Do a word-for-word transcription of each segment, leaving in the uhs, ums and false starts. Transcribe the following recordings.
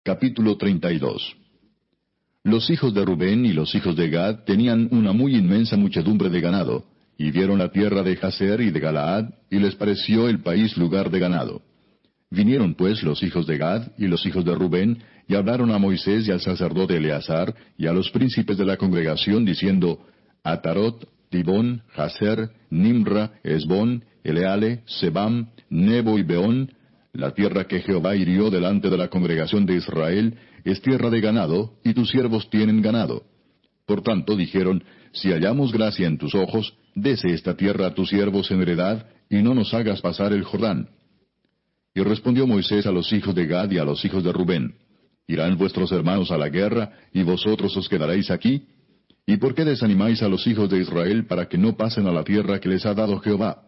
Capítulo treinta y dos. Los hijos de Rubén y los hijos de Gad tenían una muy inmensa muchedumbre de ganado, y vieron la tierra de Jazer y de Galaad, y les pareció el país lugar de ganado. Vinieron pues los hijos de Gad y los hijos de Rubén, y hablaron a Moisés y al sacerdote Eleazar, y a los príncipes de la congregación, diciendo, Atarot, Dibón, Jazer, Nimra, Esbón, Eleale, Sebam, Nebo y Beón, la tierra que Jehová hirió delante de la congregación de Israel, es tierra de ganado, y tus siervos tienen ganado. Por tanto dijeron, si hallamos gracia en tus ojos, dese esta tierra a tus siervos en heredad, y no nos hagas pasar el Jordán. Y respondió Moisés a los hijos de Gad y a los hijos de Rubén, ¿irán vuestros hermanos a la guerra, y vosotros os quedaréis aquí? ¿Y por qué desanimáis a los hijos de Israel para que no pasen a la tierra que les ha dado Jehová?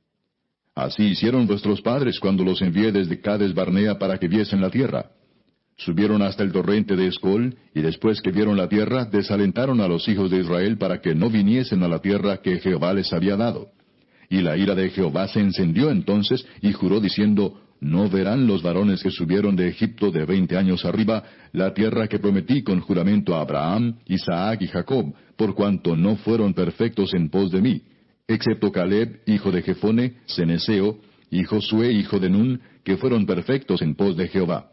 Así hicieron vuestros padres cuando los envié desde Cades Barnea para que viesen la tierra. Subieron hasta el torrente de Escol, y después que vieron la tierra, desalentaron a los hijos de Israel para que no viniesen a la tierra que Jehová les había dado. Y la ira de Jehová se encendió entonces, y juró diciendo, no verán los varones que subieron de Egipto de veinte años arriba la tierra que prometí con juramento a Abraham, Isaac y Jacob, por cuanto no fueron perfectos en pos de mí, excepto Caleb, hijo de Jefone, Ceneseo, y Josué, hijo de Nun, que fueron perfectos en pos de Jehová.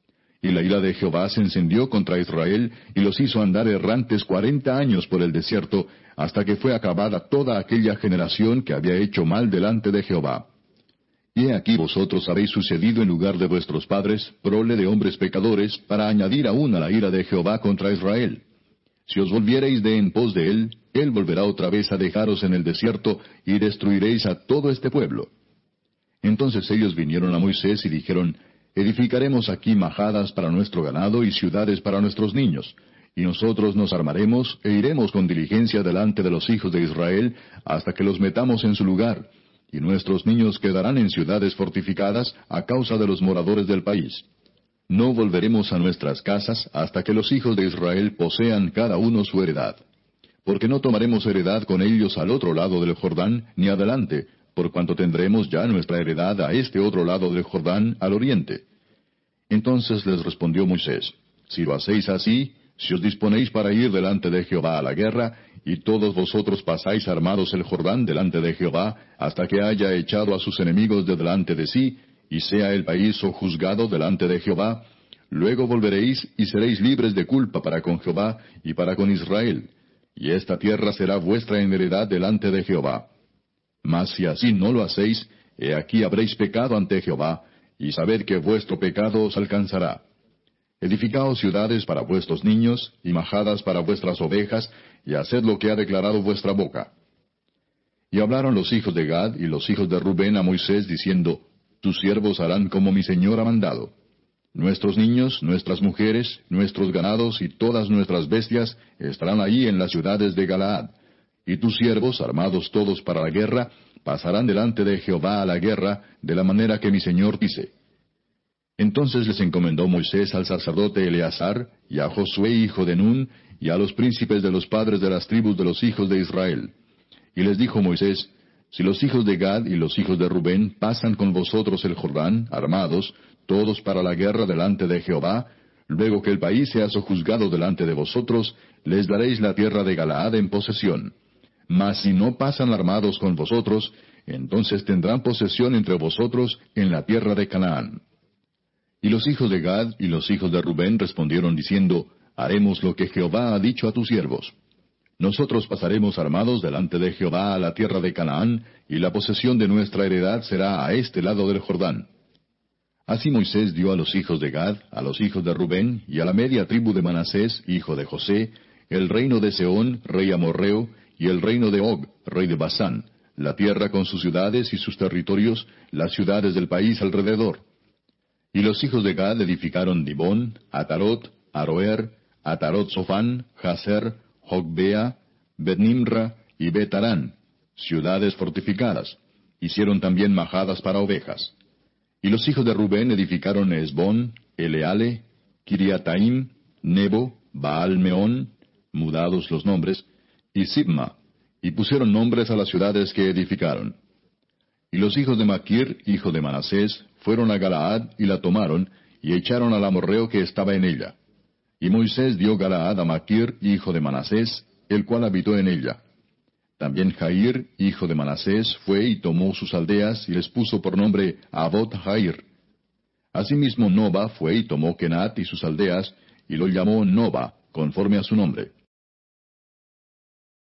Y la ira de Jehová se encendió contra Israel, y los hizo andar errantes cuarenta años por el desierto, hasta que fue acabada toda aquella generación que había hecho mal delante de Jehová. Y he aquí vosotros habéis sucedido en lugar de vuestros padres, prole de hombres pecadores, para añadir aún a la ira de Jehová contra Israel. Si os volviereis de en pos de él, él volverá otra vez a dejaros en el desierto, y destruiréis a todo este pueblo. Entonces ellos vinieron a Moisés y dijeron, edificaremos aquí majadas para nuestro ganado y ciudades para nuestros niños, y nosotros nos armaremos e iremos con diligencia delante de los hijos de Israel hasta que los metamos en su lugar, y nuestros niños quedarán en ciudades fortificadas a causa de los moradores del país. No volveremos a nuestras casas hasta que los hijos de Israel posean cada uno su heredad. Porque no tomaremos heredad con ellos al otro lado del Jordán, ni adelante, por cuanto tendremos ya nuestra heredad a este otro lado del Jordán, al oriente. Entonces les respondió Moisés, si lo hacéis así, si os disponéis para ir delante de Jehová a la guerra, y todos vosotros pasáis armados el Jordán delante de Jehová, hasta que haya echado a sus enemigos de delante de sí, y sea el país sojuzgado delante de Jehová, luego volveréis y seréis libres de culpa para con Jehová y para con Israel, y esta tierra será vuestra en heredad delante de Jehová. Mas si así no lo hacéis, he aquí habréis pecado ante Jehová, y sabed que vuestro pecado os alcanzará. Edificaos ciudades para vuestros niños, y majadas para vuestras ovejas, y haced lo que ha declarado vuestra boca. Y hablaron los hijos de Gad y los hijos de Rubén a Moisés, diciendo, tus siervos harán como mi señor ha mandado. Nuestros niños, nuestras mujeres, nuestros ganados y todas nuestras bestias estarán allí en las ciudades de Galaad. Y tus siervos, armados todos para la guerra, pasarán delante de Jehová a la guerra, de la manera que mi señor dice. Entonces les encomendó Moisés al sacerdote Eleazar, y a Josué hijo de Nun, y a los príncipes de los padres de las tribus de los hijos de Israel. Y les dijo Moisés, si los hijos de Gad y los hijos de Rubén pasan con vosotros el Jordán, armados, todos para la guerra delante de Jehová, luego que el país sea sojuzgado delante de vosotros, les daréis la tierra de Galaad en posesión. Mas si no pasan armados con vosotros, entonces tendrán posesión entre vosotros en la tierra de Canaán. Y los hijos de Gad y los hijos de Rubén respondieron diciendo, haremos lo que Jehová ha dicho a tus siervos. Nosotros pasaremos armados delante de Jehová a la tierra de Canaán, y la posesión de nuestra heredad será a este lado del Jordán. Así Moisés dio a los hijos de Gad, a los hijos de Rubén, y a la media tribu de Manasés, hijo de José, el reino de Sehón, rey amorreo, y el reino de Og, rey de Basán, la tierra con sus ciudades y sus territorios, las ciudades del país alrededor. Y los hijos de Gad edificaron Dibón, Atarot, Aroer, Atarot Sofán, Jazer, Jogbea, Bet-Nimra y Bet-Arán, ciudades fortificadas. Hicieron también majadas para ovejas. Y los hijos de Rubén edificaron Esbón, Eleale, Kiriataim, Nebo, Baal-Meón, mudados los nombres, y Sibma, y pusieron nombres a las ciudades que edificaron. Y los hijos de Maquir, hijo de Manasés, fueron a Galaad y la tomaron, y echaron al amorreo que estaba en ella. Y Moisés dio Galaad a Maquir, hijo de Manasés, el cual habitó en ella. También Jair, hijo de Manasés, fue y tomó sus aldeas, y les puso por nombre Avot Jair. Asimismo Noba fue y tomó Kenat y sus aldeas, y lo llamó Noba, conforme a su nombre.